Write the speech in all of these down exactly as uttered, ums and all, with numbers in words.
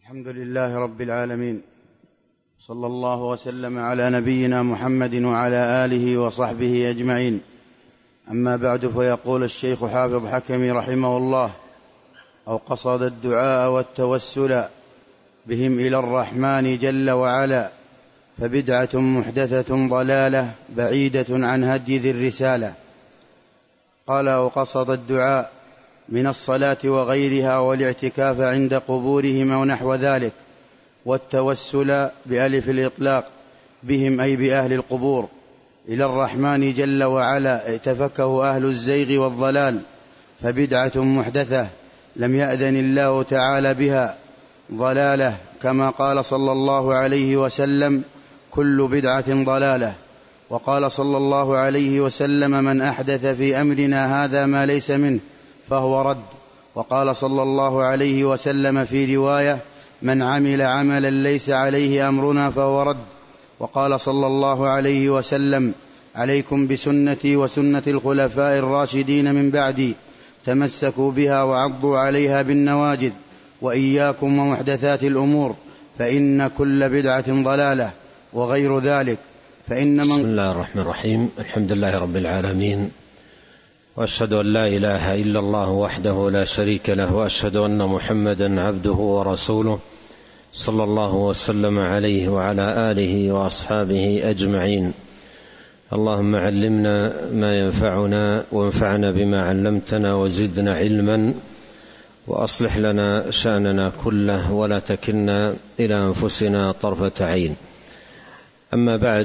الحمد لله رب العالمين، صلى الله وسلم على نبينا محمد وعلى آله وصحبه أجمعين. أما بعد، فيقول الشيخ حافظ حكمي رحمه الله: أو قصد الدعاء والتوسل بهم إلى الرحمن جل وعلا، فبدعة محدثة ضلالة بعيدة عن هدي ذي الرسالة. قال: أو قصد الدعاء من الصلاة وغيرها والاعتكاف عند قبورهم ونحو ذلك، والتوسل بألف الإطلاق بهم أي بأهل القبور إلى الرحمن جل وعلا، اتفكه أهل الزيغ والضلال، فبدعة محدثة لم يأذن الله تعالى بها، ضلالة، كما قال صلى الله عليه وسلم: كل بدعة ضلالة. وقال صلى الله عليه وسلم: من أحدث في أمرنا هذا ما ليس منه فهو رد. وقال صلى الله عليه وسلم في رواية: من عمل عملا ليس عليه أمرنا فهو رد. وقال صلى الله عليه وسلم: عليكم بسنتي وسنة الخلفاء الراشدين من بعدي، تمسكوا بها وعضوا عليها بالنواجذ، وإياكم ومحدثات الأمور، فإن كل بدعة ضلالة، وغير ذلك. فإن من بسم الله الرحمن الرحيم. الحمد لله رب العالمين، وأشهد أن لا إله إلا الله وحده لا شريك له، وأشهد أن محمدا عبده ورسوله، صلى الله وسلم عليه وعلى آله وأصحابه أجمعين. اللهم علمنا ما ينفعنا، وانفعنا بما علمتنا، وزدنا علما، وأصلح لنا شأننا كله، ولا تكلنا إلى أنفسنا طرفة عين. أما بعد،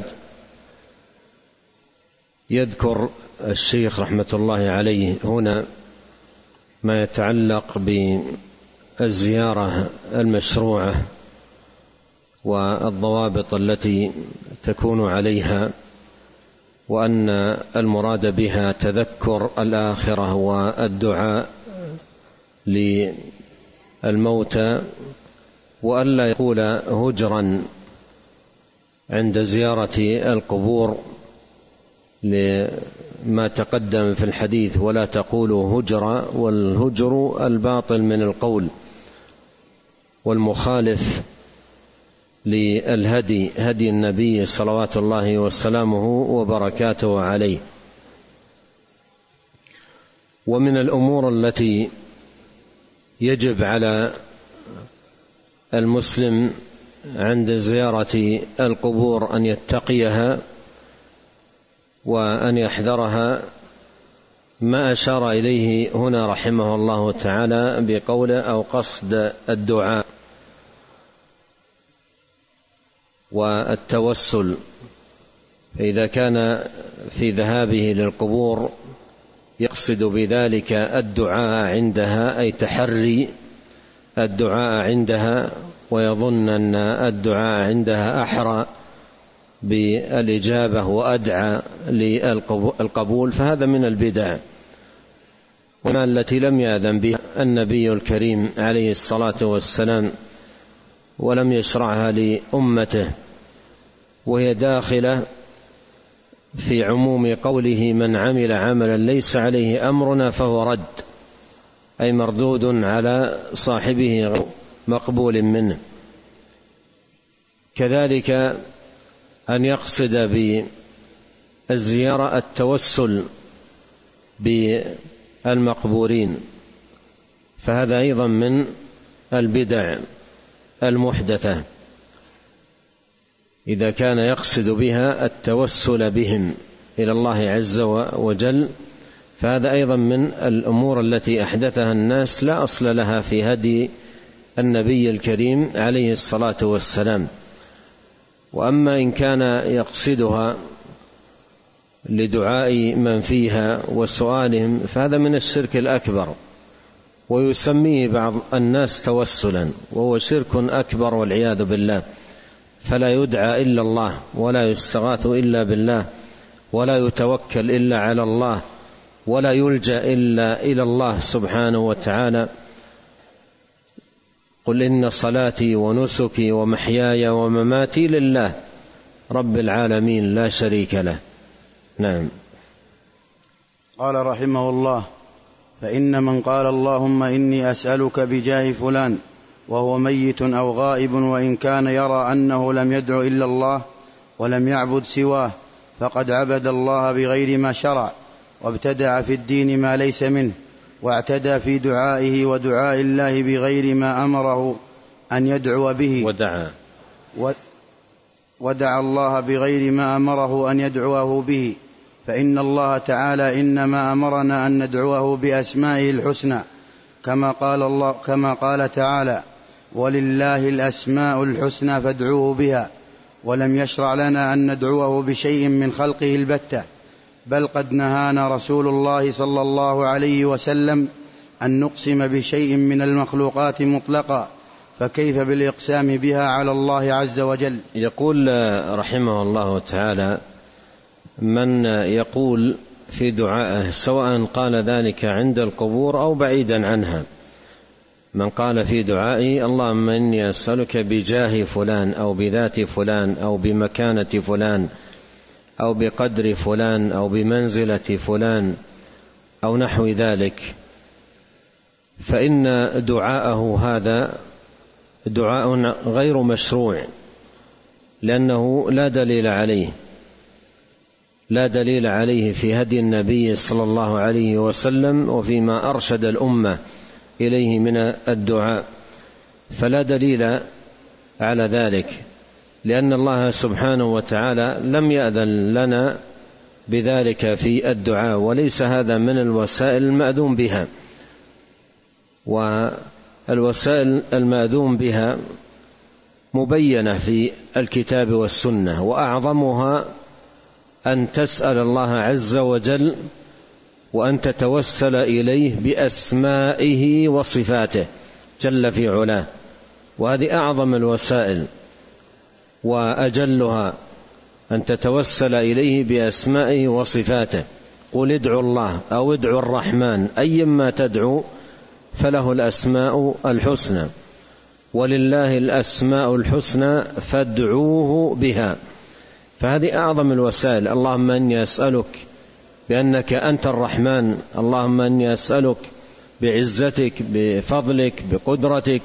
يذكر الشيخ رحمة الله عليه هنا ما يتعلق بالزيارة المشروعة والضوابط التي تكون عليها، وأن المراد بها تذكر الآخرة والدعاء للموتى، وألا يقول هجرا عند زيارة القبور لما تقدم في الحديث: ولا تقولوا هجرا، والهجر الباطل من القول والمخالف للهدي، هدي النبي صلوات الله وسلامه وبركاته عليه. ومن الأمور التي يجب على المسلم عند زيارة القبور أن يتقيها وأن يحذرها ما أشار إليه هنا رحمه الله تعالى بقوله: أو قصد الدعاء والتوسل. فإذا كان في ذهابه للقبور يقصد بذلك الدعاء عندها، أي تحري الدعاء عندها، ويظن أن الدعاء عندها أحرى بالإجابة وأدعى للقبول، فهذا من البدع، وما التي لم يأذن بها النبي الكريم عليه الصلاة والسلام ولم يشرعها لأمته، وهي داخلة في عموم قوله: من عمل عملا ليس عليه أمرنا فهو رد، أي مردود على صاحبه مقبول منه. كذلك أن يقصد بالزيارة التوسل بالمقبورين، فهذا أيضا من البدع المحدثة. إذا كان يقصد بها التوسل بهم إلى الله عز وجل، فهذا أيضا من الأمور التي أحدثها الناس لا أصل لها في هدي النبي الكريم عليه الصلاة والسلام. وأما إن كان يقصدها لدعاء من فيها وسؤالهم، فهذا من الشرك الأكبر، ويسميه بعض الناس توسلا، وهو شرك أكبر والعياذ بالله. فلا يدعى إلا الله، ولا يستغاث إلا بالله، ولا يتوكل إلا على الله، ولا يلجأ إلا إلى الله سبحانه وتعالى. قل إن صلاتي ونسكي ومحياي ومماتي لله رب العالمين لا شريك له. نعم. قال رحمه الله: فإن من قال اللهم إني أسألك بجاه فلان وهو ميت أو غائب، وإن كان يرى أنه لم يدع إلا الله ولم يعبد سواه فقد عبد الله بغير ما شرع، وابتدع في الدين ما ليس منه، واعتدى في دعائه ودعاء الله بغير ما أمره أن يدعو به، ودعا ودعا الله بغير ما أمره أن يدعوه به. فإن الله تعالى إنما أمرنا أن ندعوه بأسمائه الحسنى، كما قال الله كما قال تعالى: ولله الأسماء الحسنى فادعوه بها. ولم يشرع لنا أن ندعوه بشيء من خلقه البتة، بل قد نهانا رسول الله صلى الله عليه وسلم أن نقسم بشيء من المخلوقات مطلقا، فكيف بالإقسام بها على الله عز وجل؟ يقول رحمه الله تعالى: من يقول في دعائه سواء قال ذلك عند القبور أو بعيدا عنها، من قال في دعائي: اللهم إني أسألك بجاه فلان أو بذات فلان أو بمكانة فلان أو بقدر فلان أو بمنزلة فلان أو نحو ذلك، فإن دعاءه هذا دعاء غير مشروع، لأنه لا دليل عليه لا دليل عليه في هدي النبي صلى الله عليه وسلم وفيما أرشد الأمة إليه من الدعاء، فلا دليل على ذلك، لأن الله سبحانه وتعالى لم يأذن لنا بذلك في الدعاء، وليس هذا من الوسائل المأذون بها. والوسائل المأذون بها مبينة في الكتاب والسنة، وأعظمها أن تسأل الله عز وجل وأن تتوسل إليه بأسمائه وصفاته جل في علاه، وهذه أعظم الوسائل وأجلها، أن تتوسل إليه بأسمائه وصفاته. قل ادعوا الله أو ادعوا الرحمن أيما تدعو فله الأسماء الحسنى، ولله الأسماء الحسنى فادعوه بها. فهذه أعظم الوسائل. اللهم إني أسألك بأنك أنت الرحمن، اللهم إني أسألك بعزتك بفضلك بقدرتك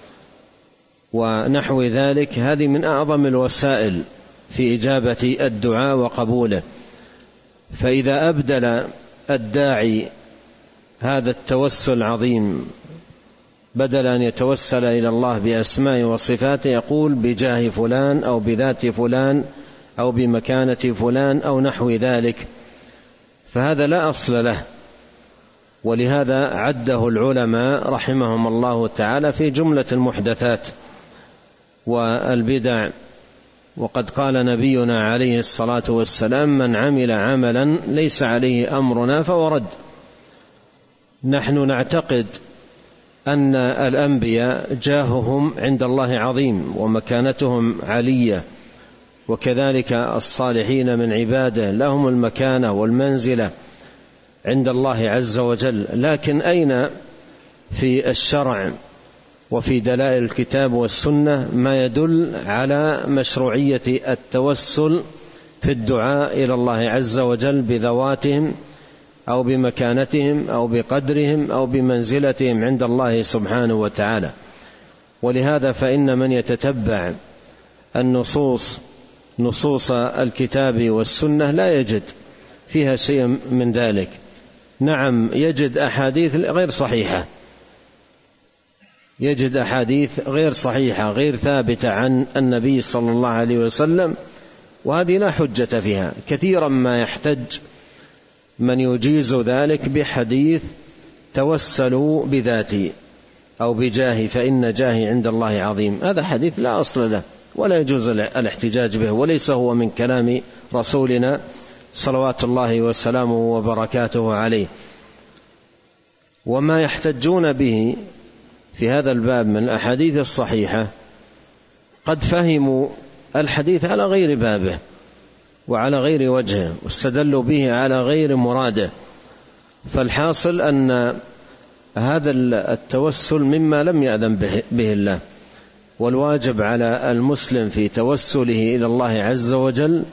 ونحو ذلك. هذه من أعظم الوسائل في إجابة الدعاء وقبوله. فإذا أبدل الداعي هذا التوسل العظيم، بدل أن يتوسل إلى الله بأسماء وصفاته، يقول بجاه فلان أو بذات فلان أو بمكانة فلان أو نحو ذلك، فهذا لا أصل له، ولهذا عده العلماء رحمهم الله تعالى في جملة المحدثات والبدع. وقد قال نبينا عليه الصلاة والسلام: من عمل عملا ليس عليه أمرنا فهو رد. نحن نعتقد أن الأنبياء جاههم عند الله عظيم ومكانتهم علية، وكذلك الصالحين من عباده لهم المكانة والمنزلة عند الله عز وجل، لكن أين في الشرع وفي دلائل الكتاب والسنة ما يدل على مشروعية التوسل في الدعاء إلى الله عز وجل بذواتهم أو بمكانتهم أو بقدرهم أو بمنزلتهم عند الله سبحانه وتعالى؟ ولهذا فإن من يتتبع النصوص نصوص الكتاب والسنة لا يجد فيها شيء من ذلك. نعم، يجد أحاديث غير صحيحة يجد أحاديث غير صحيحة غير ثابتة عن النبي صلى الله عليه وسلم، وهذه لا حجة فيها. كثيرا ما يحتج من يجيز ذلك بحديث توسلوا بذاتي أو بجاهي فإن جاهي عند الله عظيم. هذا حديث لا أصل له ولا يجوز الاحتجاج به، وليس هو من كلام رسولنا صلوات الله وسلامه وبركاته عليه. وما يحتجون به في هذا الباب من الأحاديث الصحيحة قد فهموا الحديث على غير بابه وعلى غير وجهه، واستدلوا به على غير مراده. فالحاصل أن هذا التوسل مما لم يأذن به الله، والواجب على المسلم في توسله إلى الله عز وجل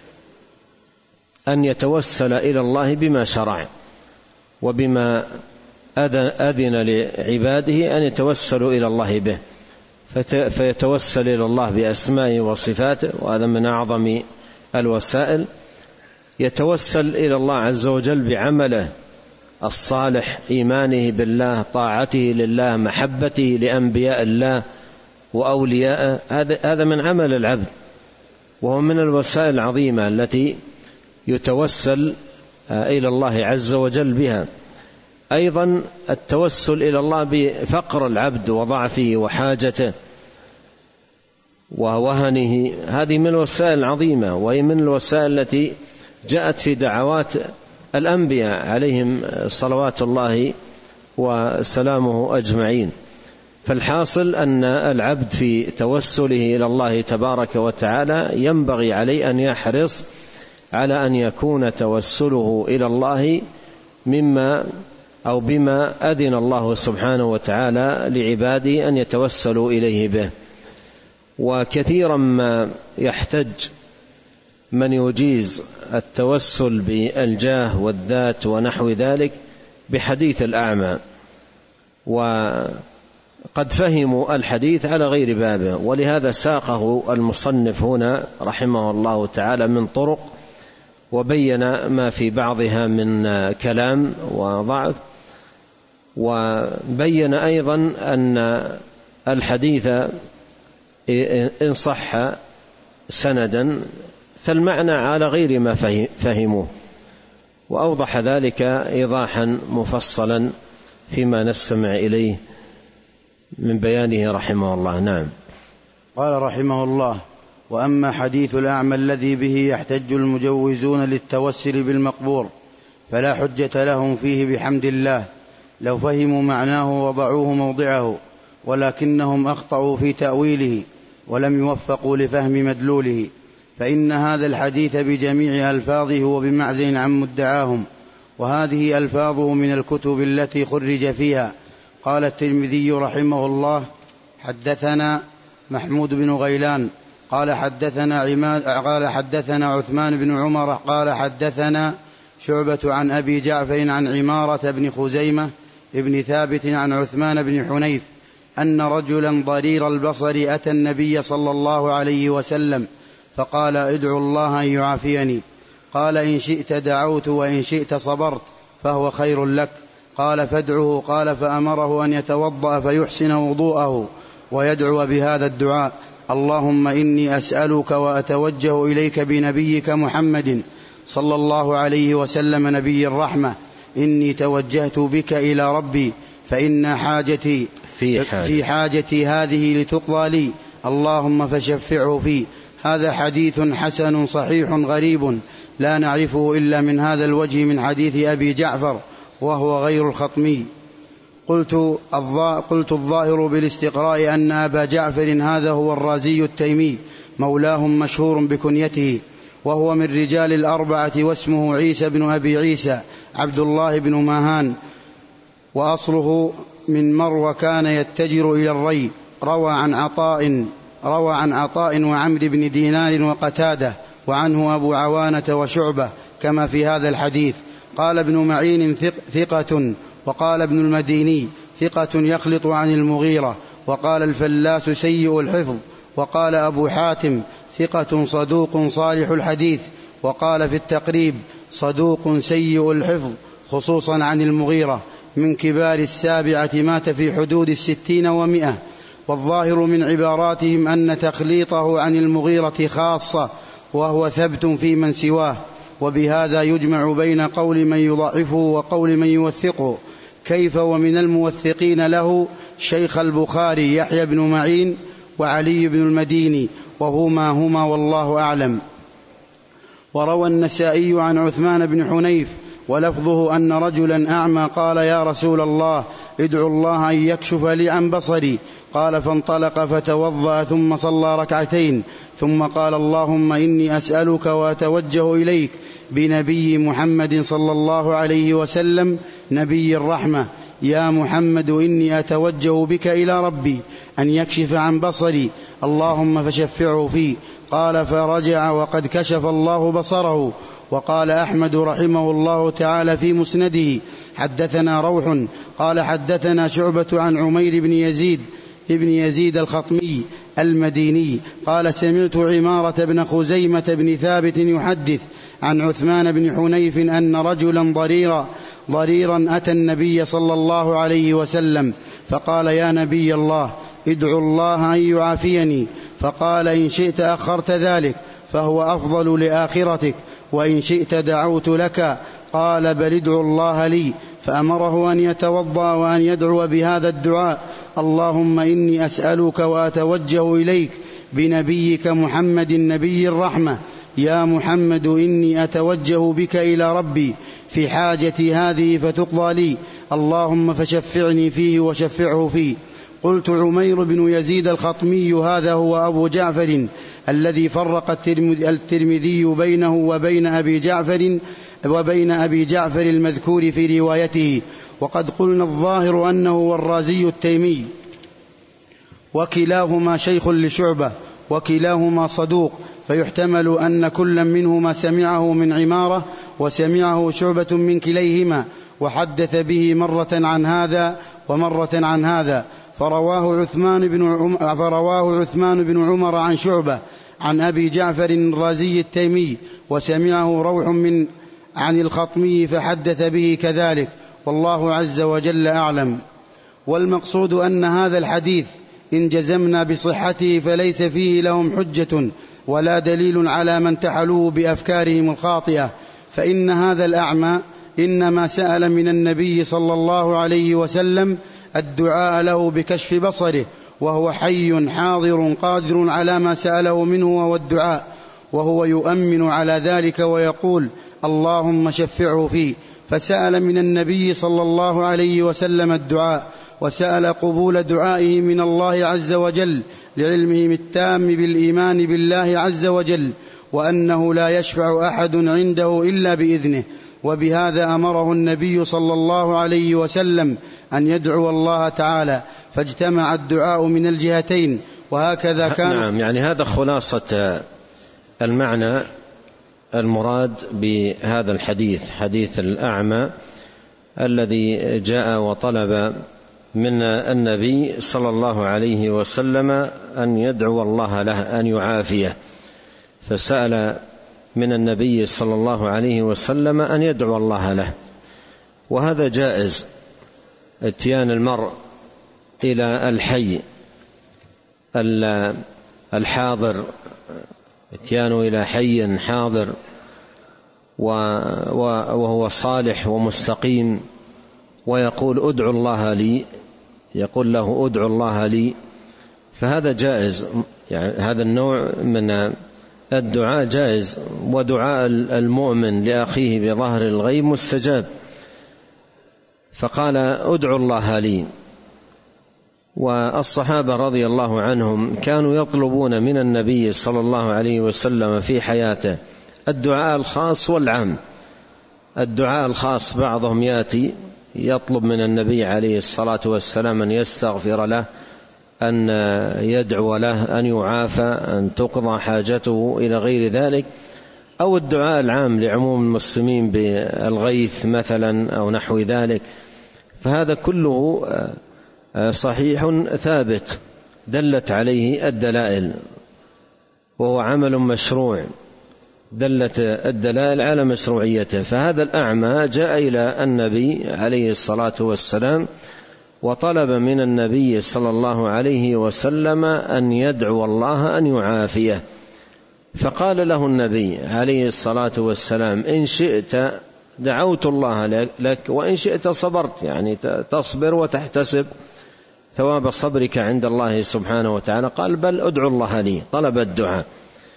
أن يتوسل إلى الله بما شرع وبما أذن لعباده أن يتوسلوا إلى الله به. فيتوسل إلى الله بأسمائه وصفاته، وهذا من أعظم الوسائل. يتوسل إلى الله عز وجل بعمله الصالح، إيمانه بالله، طاعته لله، محبته لأنبياء الله وأولياءه، هذا من عمل العبد، وهو من الوسائل العظيمة التي يتوسل إلى الله عز وجل بها. أيضا التوسل إلى الله بفقر العبد وضعفه وحاجته ووهنه، هذه من الوسائل العظيمة، وهي من الوسائل التي جاءت في دعوات الأنبياء عليهم صلوات الله وسلامه أجمعين. فالحاصل أن العبد في توسله إلى الله تبارك وتعالى ينبغي عليه أن يحرص على أن يكون توسله إلى الله مما أو بما أذن الله سبحانه وتعالى لعباده أن يتوسلوا إليه به. وكثيرا ما يحتج من يجيز التوسل بالجاه والذات ونحو ذلك بحديث الأعمى، وقد فهموا الحديث على غير بابه، ولهذا ساقه المصنف هنا رحمه الله تعالى من طرق، وبين ما في بعضها من كلام وضعف، وبين أيضا أن الحديث إن صح سندا فالمعنى على غير ما فهموه، وأوضح ذلك إيضاحا مفصلا فيما نستمع إليه من بيانه رحمه الله. نعم. قال رحمه الله: وأما حديث الأعمى الذي به يحتج المجوزون للتوسل بالمقبور فلا حجة لهم فيه بحمد الله، لو فهموا معناه وضعوه موضعه، ولكنهم أخطأوا في تأويله ولم يوفقوا لفهم مدلوله، فإن هذا الحديث بجميع ألفاظه وبمعزل عن مدعاهم، وهذه ألفاظه من الكتب التي خرج فيها. قال الترمذي رحمه الله: حدثنا محمود بن غيلان قال حدثنا عماد قال حدثنا عثمان بن عمر قال حدثنا شعبة عن أبي جعفر عن عمارة بن خزيمة ابن ثابت عن عثمان بن حنيف أن رجلا ضرير البصر أتى النبي صلى الله عليه وسلم فقال: ادعو الله أن يعافيني. قال: إن شئت دعوت وإن شئت صبرت فهو خير لك. قال: فادعه. قال: فأمره أن يتوضأ فيحسن وضوءه ويدعو بهذا الدعاء: اللهم إني أسألك وأتوجه إليك بنبيك محمد صلى الله عليه وسلم نبي الرحمة، إني توجهت بك إلى ربي فإن حاجتي في, حاجة. في حاجتي هذه لتقضى لي، اللهم فشفعه فيه. هذا حديث حسن صحيح غريب لا نعرفه إلا من هذا الوجه من حديث أبي جعفر وهو غير الخطمي. قلت, قلت الظاهر بالاستقراء أن أبا جعفر هذا هو الرازي التيمي مولاهم مشهور بكنيته، وهو من رجال الأربعة، واسمه عيسى بن أبي عيسى عبد الله بن ماهان، وأصله من مروى، كان يتجر إلى الري. روى عن عطاء روى عن عطاء وعمر بن دينار وقتادة، وعنه أبو عوانة وشعبة كما في هذا الحديث. قال ابن معين ثقة، وقال ابن المديني ثقة يخلط عن المغيرة، وقال الفلاس سيء الحفظ، وقال أبو حاتم ثقة صدوق صالح الحديث، وقال في التقريب صدوق سيء الحفظ خصوصا عن المغيرة، من كبار السابعة، مات في حدود الستين ومئة. والظاهر من عباراتهم أن تخليطه عن المغيرة خاصة، وهو ثبت في من سواه، وبهذا يجمع بين قول من يضعفه وقول من يوثقه. كيف ومن الموثقين له شيخ البخاري يحيى بن معين وعلي بن المديني، وهما هما والله أعلم. وروى النسائي عن عثمان بن حنيف ولفظه أن رجلا أعمى قال: يا رسول الله ادعو الله أن يكشف لي عن بصري. قال: فانطلق فتوضأ ثم صلى ركعتين، ثم قال: اللهم إني أسألك وأتوجه إليك بنبي محمد صلى الله عليه وسلم نبي الرحمة، يا محمد إني أتوجه بك إلى ربي أن يكشف عن بصري، اللهم فشفعه فيه. قال: فرجع وقد كشف الله بصره. وقال أحمد رحمه الله تعالى في مسنده: حدثنا روح قال حدثنا شعبة عن عمير بن يزيد بن يزيد الخطمي المديني قال سمعت عمارة بن خزيمة بن ثابت يحدث عن عثمان بن حنيف أن رجلا ضريرا ضريرا أتى النبي صلى الله عليه وسلم فقال يا نبي الله ادعو الله أن يعافيني، فقال إن شئت أخرت ذلك فهو أفضل لآخرتك، وإن شئت دعوت لك. قال بل ادعو الله لي، فأمره أن يتوضأ وأن يدعو بهذا الدعاء: اللهم إني أسألك وأتوجه إليك بنبيك محمد نبي الرحمة، يا محمد إني أتوجه بك إلى ربي في حاجتي هذه فتقضى لي، اللهم فشفعني فيه وشفعه فيه. قلت عمير بن يزيد الخطمي هذا هو أبو جعفر الذي فرق الترمذي بينه وبين أبي جعفر وبين أبي جعفر المذكور في روايته، وقد قلنا الظاهر أنه هو الرازي التيمي، وكلاهما شيخ لشعبة وكلاهما صدوق، فيحتمل أن كل منهما سمعه من عمارة وسمعه شعبة من كليهما، وحدث به مرة عن هذا ومرة عن هذا. فرواه عثمان بن عم... فرواه عثمان بن عمر عن شعبة عن أبي جعفر الرازي التيمي، وسمعه روح من عن الخطمي فحدث به كذلك، والله عز وجل أعلم. والمقصود أن هذا الحديث إن جزمنا بصحته فليس فيه لهم حجة ولا دليل على من تحلوه بأفكارهم الخاطئة، فإن هذا الأعمى إنما سأل من النبي صلى الله عليه وسلم الدعاء له بكشف بصره، وهو حي حاضر قادر على ما سأله منه وهو الدعاء، وهو يؤمن على ذلك ويقول اللهم شفعه فيه، فسأل من النبي صلى الله عليه وسلم الدعاء، وسأل قبول دعائه من الله عز وجل لعلمه التام بالإيمان بالله عز وجل، وأنه لا يشفع أحد عنده إلا بإذنه، وبهذا أمره النبي صلى الله عليه وسلم أن يدعو الله تعالى، فاجتمع الدعاء من الجهتين، وهكذا كان. نعم، يعني هذا خلاصة المعنى المراد بهذا الحديث، حديث الأعمى الذي جاء وطلب من النبي صلى الله عليه وسلم أن يدعو الله له أن يعافيه، فسأل من النبي صلى الله عليه وسلم أن يدعو الله له، وهذا جائز، اتيان المرء إلى الحي الحاضر، اتيانه إلى حي حاضر وهو صالح ومستقيم، ويقول ادعو الله لي، يقول له ادعو الله لي، فهذا جائز، يعني هذا النوع من الدعاء جائز، ودعاء المؤمن لأخيه بظهر الغيب مستجاب، فقال ادعو الله لي. والصحابة رضي الله عنهم كانوا يطلبون من النبي صلى الله عليه وسلم في حياته الدعاء الخاص والعام. الدعاء الخاص بعضهم يأتي يطلب من النبي عليه الصلاة والسلام أن يستغفر له، أن يدعو له أن يعافى، أن تقضى حاجته إلى غير ذلك، أو الدعاء العام لعموم المسلمين بالغيث مثلا أو نحو ذلك، فهذا كله صحيح ثابت دلت عليه الدلائل، وهو عمل مشروع دلت الدلائل على مشروعيته. فهذا الأعمى جاء إلى النبي عليه الصلاة والسلام وطلب من النبي صلى الله عليه وسلم أن يدعو الله أن يعافيه، فقال له النبي عليه الصلاة والسلام إن شئت دعوت الله لك وإن شئت صبرت، يعني تصبر وتحتسب ثواب صبرك عند الله سبحانه وتعالى. قال بل ادعو الله لي، طلب الدعاء،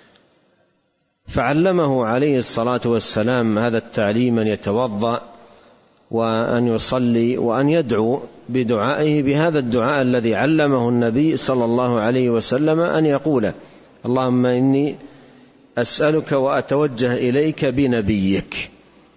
فعلمه عليه الصلاة والسلام هذا التعليم، أن يتوضأ وأن يصلي وأن يدعو بدعائه بهذا الدعاء الذي علمه النبي صلى الله عليه وسلم أن يقوله: اللهم إني أسألك وأتوجه إليك بنبيك.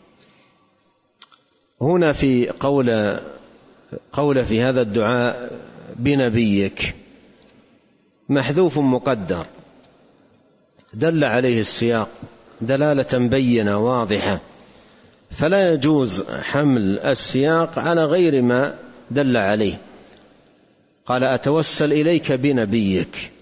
هنا في قول قول في هذا الدعاء بنبيك محذوف مقدر، دل عليه السياق دلالة بينة واضحة، فلا يجوز حمل السياق على غير ما دل عليه. قال أتوسل إليك بنبيك.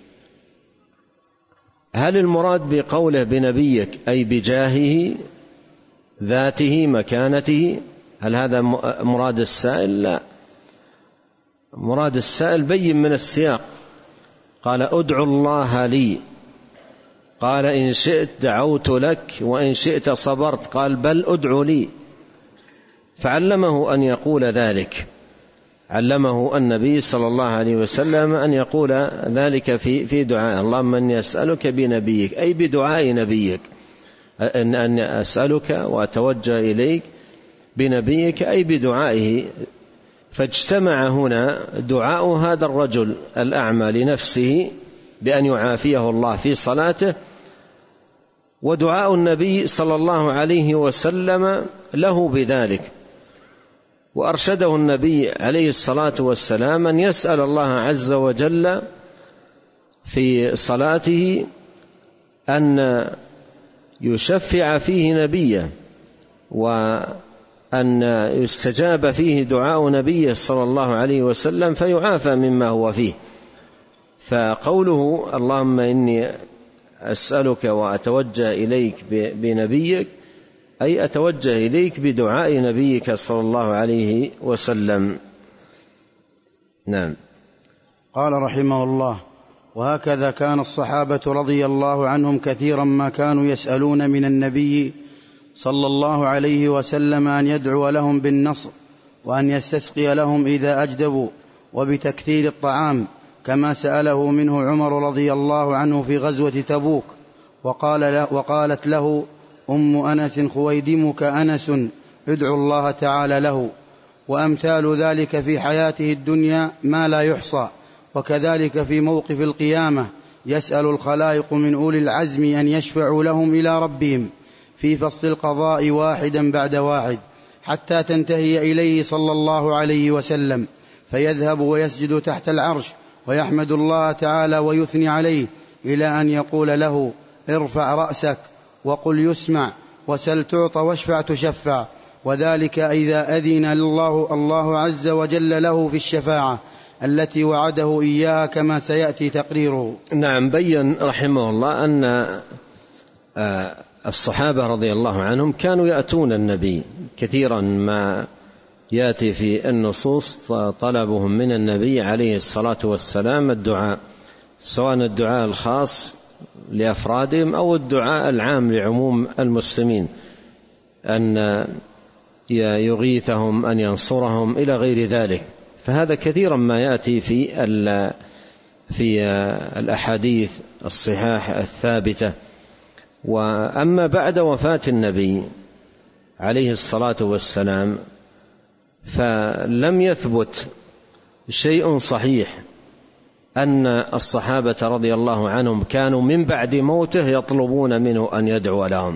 هل المراد بقوله بنبيك أي بجاهه، ذاته، مكانته؟ هل هذا مراد السائل؟ لا، مراد السائل بين من السياق. قال أدعو الله لي، قال إن شئت دعوت لك وإن شئت صبرت، قال بل أدعو لي. فعلمه أن يقول ذلك، علمه النبي صلى الله عليه وسلم أن يقول ذلك في في دعاء اللهم إني أسألك بنبيك أي بدعاء نبيك، أن أن أسألك وأتوجه إليك بنبيك أي بدعائه. فاجتمع هنا دعاء هذا الرجل الأعمى لنفسه بأن يعافيه الله في صلاته، ودعاء النبي صلى الله عليه وسلم له بذلك. وأرشده النبي عليه الصلاة والسلام أن يسأل الله عز وجل في صلاته أن يشفع فيه نبيه، وأن يستجاب فيه دعاء نبيه صلى الله عليه وسلم فيعافى مما هو فيه. فقوله اللهم إني أسألك وأتوجه إليك بنبيك أي أتوجه إليك بدعاء نبيك صلى الله عليه وسلم. نعم. قال رحمه الله: وهكذا كان الصحابة رضي الله عنهم كثيرا ما كانوا يسألون من النبي صلى الله عليه وسلم أن يدعو لهم بالنصر، وأن يستسقي لهم إذا أجدبوا، وبتكثير الطعام، كما سأله منه عمر رضي الله عنه في غزوة تبوك، وقال له وقالت له أم أنس خويدمك أنس ادعو الله تعالى له. وأمثال ذلك في حياته الدنيا ما لا يحصى. وكذلك في موقف القيامة يسأل الخلائق من أولي العزم أن يشفعوا لهم إلى ربهم في فصل القضاء واحدا بعد واحد، حتى تنتهي إليه صلى الله عليه وسلم، فيذهب ويسجد تحت العرش ويحمد الله تعالى ويثني عليه، إلى أن يقول له ارفع رأسك وقل يسمع، وسل تعطى واشفع تشفع. وذلك إذا أذن الله, الله عز وجل له في الشفاعة التي وعده إياها، كما سيأتي تقريره. نعم. بين رحمه الله أن الصحابة رضي الله عنهم كانوا يأتون النبي كثيرا، ما يأتي في النصوص فطلبهم من النبي عليه الصلاة والسلام الدعاء، سواء الدعاء الخاص لأفرادهم أو الدعاء العام لعموم المسلمين، أن يغيثهم، أن ينصرهم، إلى غير ذلك. فهذا كثيرا ما يأتي في في الأحاديث الصحاح الثابتة. وأما بعد وفاة النبي عليه الصلاة والسلام فلم يثبت شيء صحيح أن الصحابة رضي الله عنهم كانوا من بعد موته يطلبون منه أن يدعو لهم.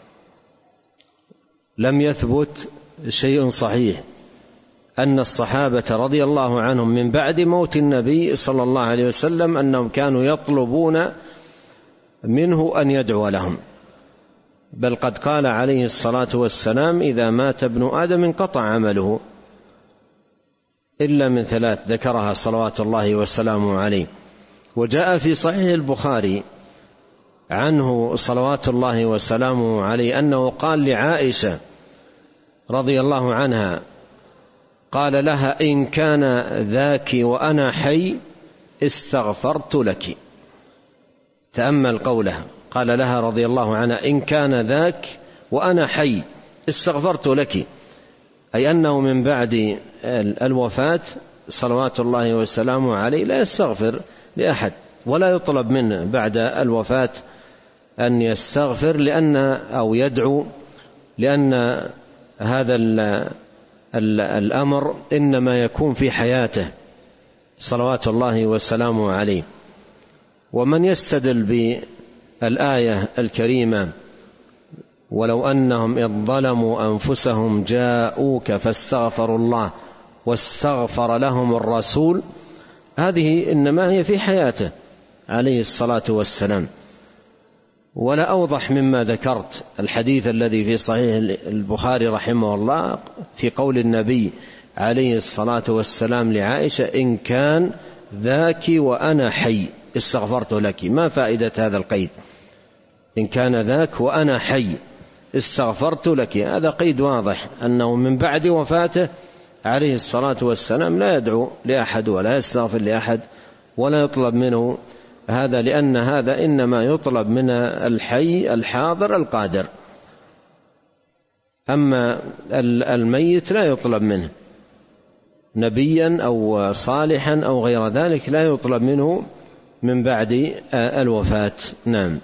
لم يثبت شيء صحيح أن الصحابة رضي الله عنهم من بعد موت النبي صلى الله عليه وسلم أنهم كانوا يطلبون منه أن يدعو لهم، بل قد قال عليه الصلاة والسلام إذا مات ابن آدم انقطع عمله إلا من ثلاث ذكرها صلوات الله وسلامه عليه. وجاء في صحيح البخاري عنه صلوات الله وسلامه عليه أنه قال لعائشة رضي الله عنها، قال لها إن كان ذاك وأنا حي استغفرت لك. تأمل قوله، قال لها رضي الله عنها إن كان ذاك وأنا حي استغفرت لك، أي أنه من بعد الوفاة صلوات الله وسلامه عليه لا يستغفر لأحد، ولا يطلب منه بعد الوفاة أن يستغفر لأن أو يدعو، لأن هذا الأمر إنما يكون في حياته صلوات الله وسلامه عليه. ومن يستدل بالآية الكريمة ولو أنهم إذ ظلموا أنفسهم جاءوك فاستغفروا الله واستغفر لهم الرسول، هذه إنما هي في حياته عليه الصلاة والسلام. ولا أوضح مما ذكرت الحديث الذي في صحيح البخاري رحمه الله في قول النبي عليه الصلاة والسلام لعائشة إن كان ذاك وأنا حي استغفرت لك. ما فائدة هذا القيد؟ إن كان ذاك وأنا حي استغفرت لك، هذا قيد واضح أنه من بعد وفاته عليه الصلاة والسلام لا يدعو لأحد ولا يستغفر لأحد ولا يطلب منه هذا، لأن هذا إنما يطلب من الحي الحاضر القادر، أما الميت لا يطلب منه نبيا أو صالحا أو غير ذلك، لا يطلب منه من بعد الوفاة. نعم.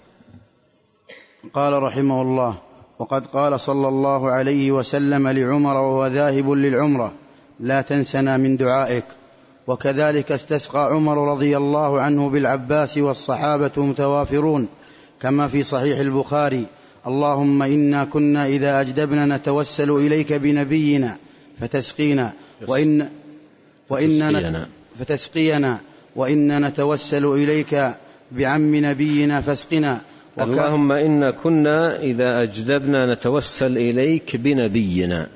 قال رحمه الله: وقد قال صلى الله عليه وسلم لعمر وهو ذاهب للعمرة: لا تنسنا من دعائك. وكذلك استسقى عمر رضي الله عنه بالعباس والصحابة متوافرون، كما في صحيح البخاري: اللهم إنا كنا إذا أجدبنا نتوسل إليك بنبينا فتسقينا وإن وإننا فتسقينا وإنا نتوسل إليك بعم نبينا فاسقنا. اللهم إنا كنا إذا أجدبنا نتوسل إليك بنبينا.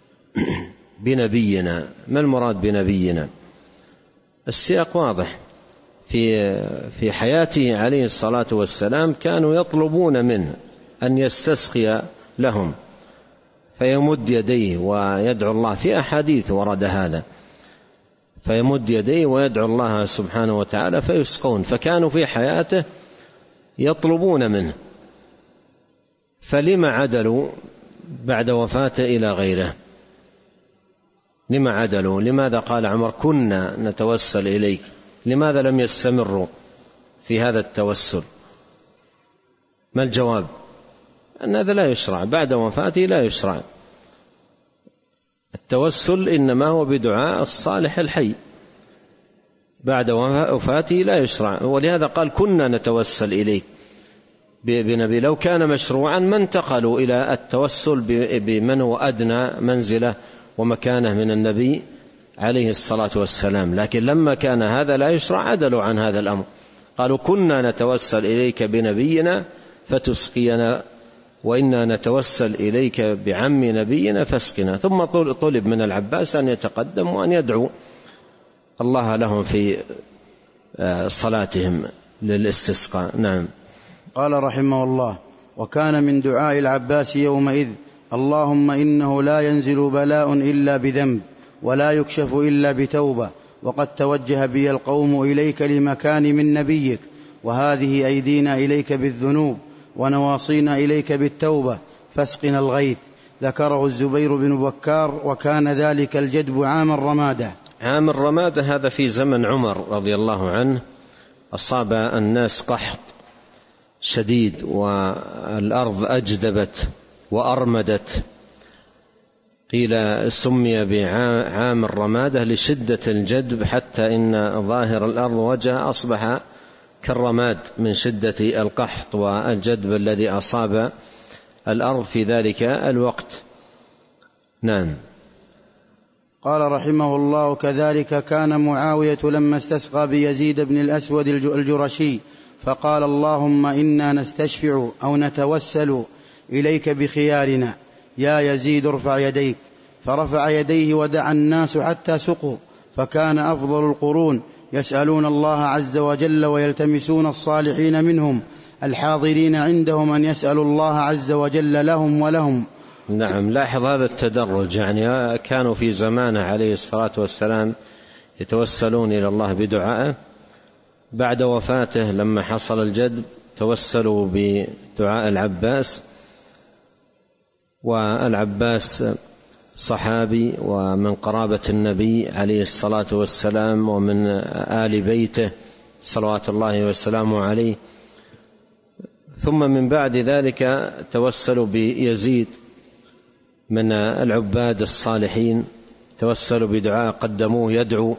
بنبينا، ما المراد بنبينا؟ السياق واضح. في في حياته عليه الصلاة والسلام كانوا يطلبون منه أن يستسقي لهم فيمد يديه ويدعو الله، في أحاديث ورد هذا، فيمد يديه ويدعو الله سبحانه وتعالى فيسقون، فكانوا في حياته يطلبون منه، فلما عدلوا بعد وفاته إلى غيره؟ لما عدلوا؟ لماذا قال عمر كنا نتوسل إليك؟ لماذا لم يستمروا في هذا التوسل؟ ما الجواب؟ أن هذا لا يشرع، بعد وفاته لا يشرع التوسل، إنما هو بدعاء الصالح الحي، بعد وفاته لا يشرع. ولهذا قال كنا نتوسل إليك بنبي. لو كان مشروعا ما انتقلوا إلى التوسل بمن هو أدنى منزلة ومكانه من النبي عليه الصلاة والسلام، لكن لما كان هذا لا يشرع عدلوا عن هذا الأمر، قالوا كنا نتوسل إليك بنبينا فتسقينا وإنا نتوسل إليك بعم نبينا فاسقنا. ثم طلب من العباس أن يتقدم وأن يدعو الله لهم في صلاتهم للاستسقاء. نعم. قال رحمه الله: وكان من دعاء العباس يومئذ: اللهم إنه لا ينزل بلاء إلا بذنب ولا يكشف إلا بتوبة، وقد توجه بي القوم إليك لمكان من نبيك، وهذه أيدينا إليك بالذنوب ونواصينا إليك بالتوبة، فاسقنا الغيث. ذكره الزبير بن بكار: وكان ذلك الجدب عام الرمادة. عام الرمادة هذا في زمن عمر رضي الله عنه، أصاب الناس قحط شديد والأرض أجدبت وأرمدت، قيل سمي بعام الرمادة لشدة الجدب، حتى إن ظاهر الأرض وجه أصبح كالرماد من شدة القحط والجدب الذي أصاب الأرض في ذلك الوقت. نعم. قال رحمه الله: كذلك كان معاوية لما استسقى بيزيد بن الأسود الجرشي فقال: اللهم إنا نستشفع أو نتوسل إليك بخيارنا يا يزيد ارفع يديك، فرفع يديه ودعا الناس حتى سقوا، فكان أفضل القرون يسألون الله عز وجل ويلتمسون الصالحين منهم الحاضرين عندهم أن يسألوا الله عز وجل لهم ولهم. نعم. لاحظ هذا التدرج، يعني كانوا في زمانه عليه الصلاة والسلام يتوسلون إلى الله بدعائه، بعد وفاته لما حصل الجدب توسلوا بدعاء العباس، والعباس صحابي ومن قرابة النبي عليه الصلاة والسلام ومن آل بيته صلوات الله وسلامه عليه. ثم من بعد ذلك توسلوا بيزيد من العباد الصالحين، توسلوا بدعاء قدموه يدعو،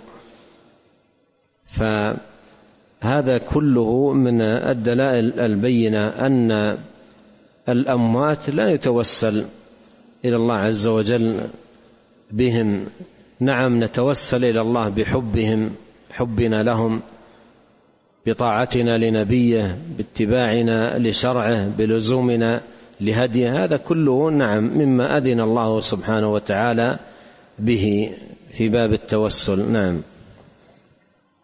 فهذا كله من الدلائل البينة أن الأموات لا يتوسل إلى الله عز وجل بهم. نعم نتوسل إلى الله بحبهم، حبنا لهم، بطاعتنا لنبيه، باتباعنا لشرعه، بلزومنا لهديه، هذا كله نعم مما أذن الله سبحانه وتعالى به في باب التوسل. نعم.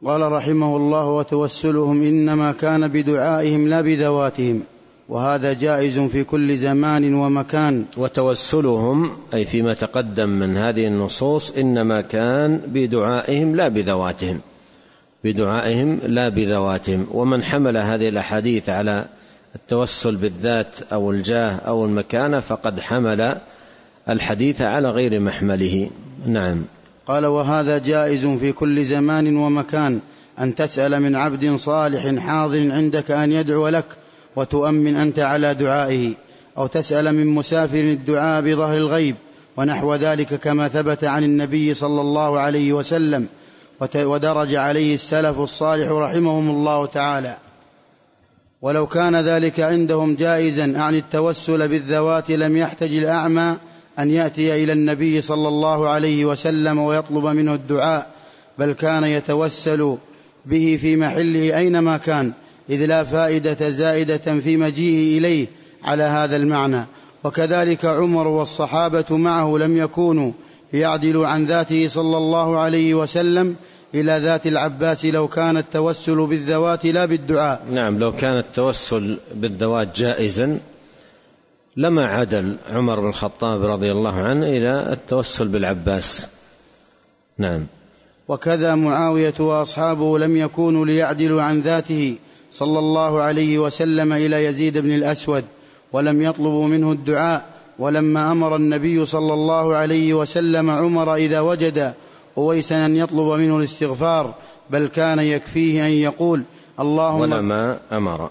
قال رحمه الله: وتوسلهم إنما كان بدعائهم لا بذواتهم، وهذا جائز في كل زمان ومكان. وتوسلهم أي فيما تقدم من هذه النصوص إنما كان بدعائهم لا بذواتهم، بدعائهم لا بذواتهم. ومن حمل هذه الأحاديث على التوسل بالذات أو الجاه أو المكانة فقد حمل الحديث على غير محمله. نعم. قال: وهذا جائز في كل زمان ومكان، أن تسأل من عبد صالح حاضر عندك أن يدعو لك وتؤمن أنت على دعائه، أو تسأل من مسافر الدعاء بظهر الغيب ونحو ذلك، كما ثبت عن النبي صلى الله عليه وسلم ودرج عليه السلف الصالح رحمهم الله تعالى. ولو كان ذلك عندهم جائزا عن التوسل بالذوات لم يحتج الأعمى أن يأتي إلى النبي صلى الله عليه وسلم ويطلب منه الدعاء، بل كان يتوسل به في محله أينما كان، إذ لا فائدة زائدة في مجيئه إليه على هذا المعنى. وكذلك عمر والصحابة معه لم يكونوا ليعدلوا عن ذاته صلى الله عليه وسلم إلى ذات العباس لو كان التوسل بالذوات لا بالدعاء. نعم، لو كان التوسل بالذوات جائزا لما عدل عمر بن الخطاب رضي الله عنه إلى التوسل بالعباس. نعم. وكذا معاوية وأصحابه لم يكونوا ليعدلوا عن ذاته صلى الله عليه وسلم إلى يزيد بن الأسود ولم يطلبوا منه الدعاء. ولما أمر النبي صلى الله عليه وسلم عمر إذا وجد أويسا أن يطلب منه الاستغفار، بل كان يكفيه أن يقول: اللهم ولما أمر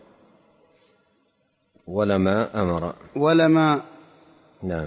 ولما أمر ولما نعم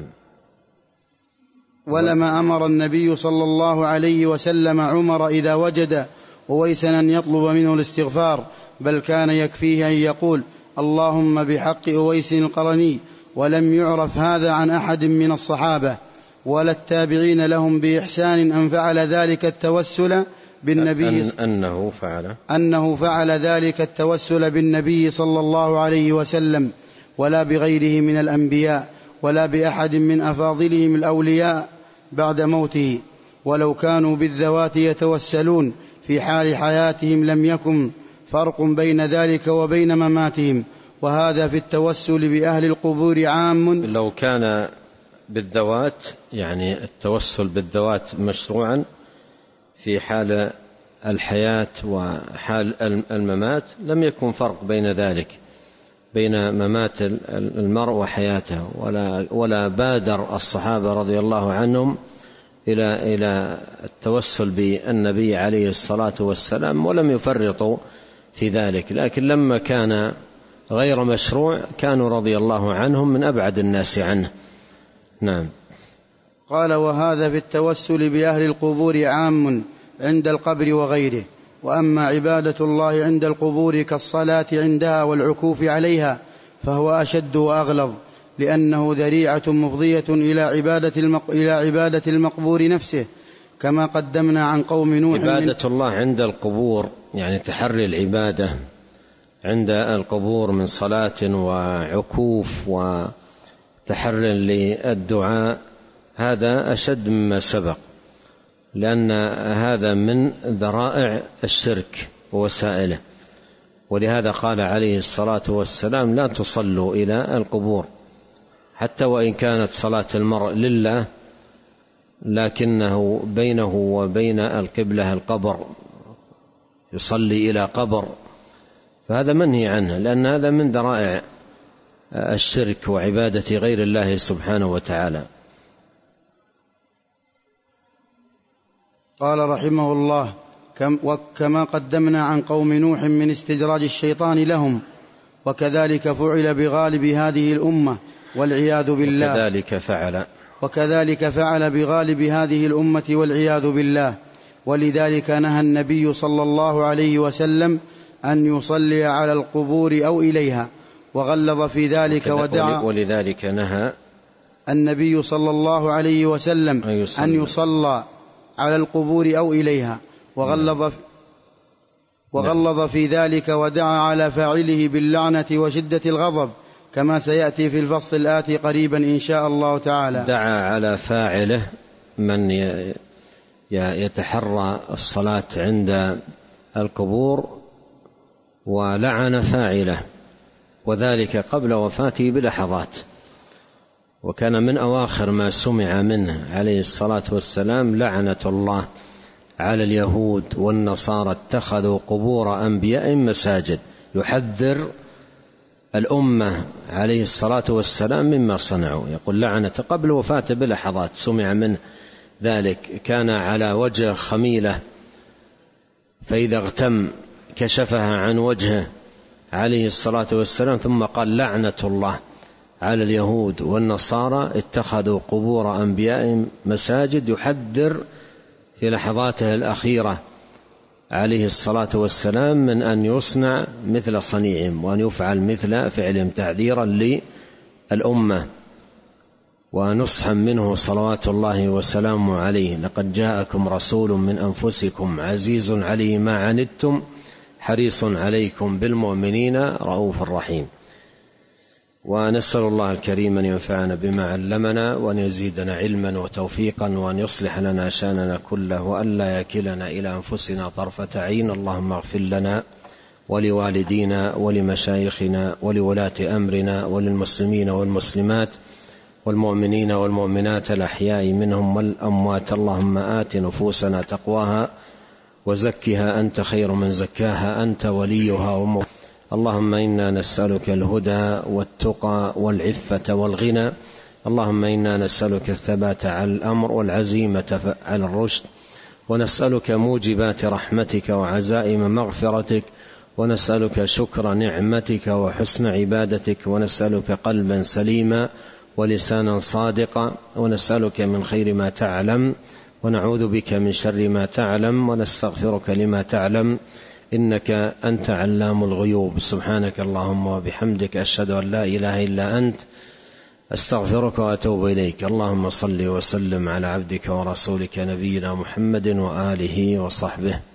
ولما أمر النبي صلى الله عليه وسلم عمر إذا وجد أويسا أن يطلب منه الاستغفار، بل كان يكفيه أن يقول: اللهم بحق أويس القرني. ولم يعرف هذا عن أحد من الصحابة ولا التابعين لهم بإحسان أن فعل ذلك التوسل بالنبي أن أنه فعل أنه فعل ذلك التوسل بالنبي صلى الله عليه وسلم، ولا بغيره من الأنبياء، ولا بأحد من أفاضلهم الأولياء بعد موته. ولو كانوا بالذوات يتوسلون في حال حياتهم لم يكن فرق بين ذلك وبين مماتهم، وهذا في التوسل بأهل القبور عام. لو كان بالذوات يعني التوسل بالذوات مشروعا في حال الحياة وحال الممات لم يكن فرق بين ذلك بين ممات المرء وحياته، ولا ولا بادر الصحابة رضي الله عنهم إلى إلى التوسل بالنبي عليه الصلاة والسلام، ولم يفرطوا في ذلك. لكن لما كان غير مشروع كانوا رضي الله عنهم من أبعد الناس عنه. نعم. قال: وهذا في التوسل بأهل القبور عام عند القبر وغيره. وأما عبادة الله عند القبور كالصلاة عندها والعكوف عليها فهو أشد وأغلظ، لأنه ذريعة مفضية إلى عبادة, المق... إلى عبادة المقبور نفسه، كما قدمنا عن قوم نوح. عبادة الله عند القبور يعني تحري العبادة عند القبور من صلاة وعكوف وتحري للدعاء، هذا أشد مما سبق، لأن هذا من ذرائع الشرك ووسائله. ولهذا قال عليه الصلاة والسلام: لا تصلوا إلى القبور، حتى وإن كانت صلاة المرء لله لكنه بينه وبين القبلة القبر، يصلي إلى قبر، فهذا منهي عنه، لأن هذا من ذرائع الشرك وعبادة غير الله سبحانه وتعالى. قال رحمه الله: وكما قدمنا عن قوم نوح من استدراج الشيطان لهم، وكذلك فعل بغالب هذه الأمة والعياذ بالله. وكذلك فعل وكذلك فعل بغالب هذه الأمة والعياذ بالله. ولذلك نهى النبي صلى الله عليه وسلم أن يصلي على القبور أو إليها، وغلظ في ذلك ودعا. ولذلك نهى النبي صلى الله عليه وسلم أن يصلى على القبور أو إليها، وغلظ وغلظ في ذلك ودعا على فاعله باللعنة وشدة الغضب، كما سيأتي في الفصل الآتي قريبا إن شاء الله تعالى. دعا على فاعله من يتحرى الصلاة عند القبور ولعن فاعله، وذلك قبل وفاته بلحظات. وكان من أواخر ما سمع منه عليه الصلاة والسلام: لعنة الله على اليهود والنصارى اتخذوا قبور أنبيائهم مساجد. يحذر الأمة عليه الصلاة والسلام مما صنعوا، يقول لعنة قبل وفاته بلحظات سمع منه ذلك. كان على وجه خميلة، فإذا اغتم كشفها عن وجهه عليه الصلاة والسلام، ثم قال: لعنة الله على اليهود والنصارى اتخذوا قبور أنبيائهم مساجد. يحذر في لحظاته الأخيرة عليه الصلاة والسلام من أن يصنع مثل صنيعهم وأن يفعل مثل فعلهم، تعذيرا للأمة ونصحا منه صلوات الله وسلامه عليه: لقد جاءكم رسول من أنفسكم عزيز عليه ما عنتم حريص عليكم بالمؤمنين رؤوف رحيم. ونسأل الله الكريم أن ينفعنا بما علمنا، وأن يزيدنا علما وتوفيقا، وأن يصلح لنا شأننا كله، وأن لا يكلنا إلى أنفسنا طرفة عين. اللهم اغفر لنا ولوالدينا ولمشايخنا ولولاة أمرنا وللمسلمين والمسلمات والمؤمنين والمؤمنات الأحياء منهم والأموات. اللهم آت نفوسنا تقواها وزكها أنت خير من زكاها، أنت وليها ومولاها. اللهم إنا نسألك الهدى والتقى والعفة والغنى. اللهم إنا نسألك الثبات على الأمر والعزيمة على الرشد، ونسألك موجبات رحمتك وعزائم مغفرتك، ونسألك شكر نعمتك وحسن عبادتك، ونسألك قلبا سليما ولسانا صادقا، ونسألك من خير ما تعلم، ونعوذ بك من شر ما تعلم، ونستغفرك لما تعلم، إنك أنت علام الغيوب. سبحانك اللهم وبحمدك، أشهد أن لا إله إلا أنت، أستغفرك وأتوب إليك. اللهم صل وسلم على عبدك ورسولك نبينا محمد وآله وصحبه.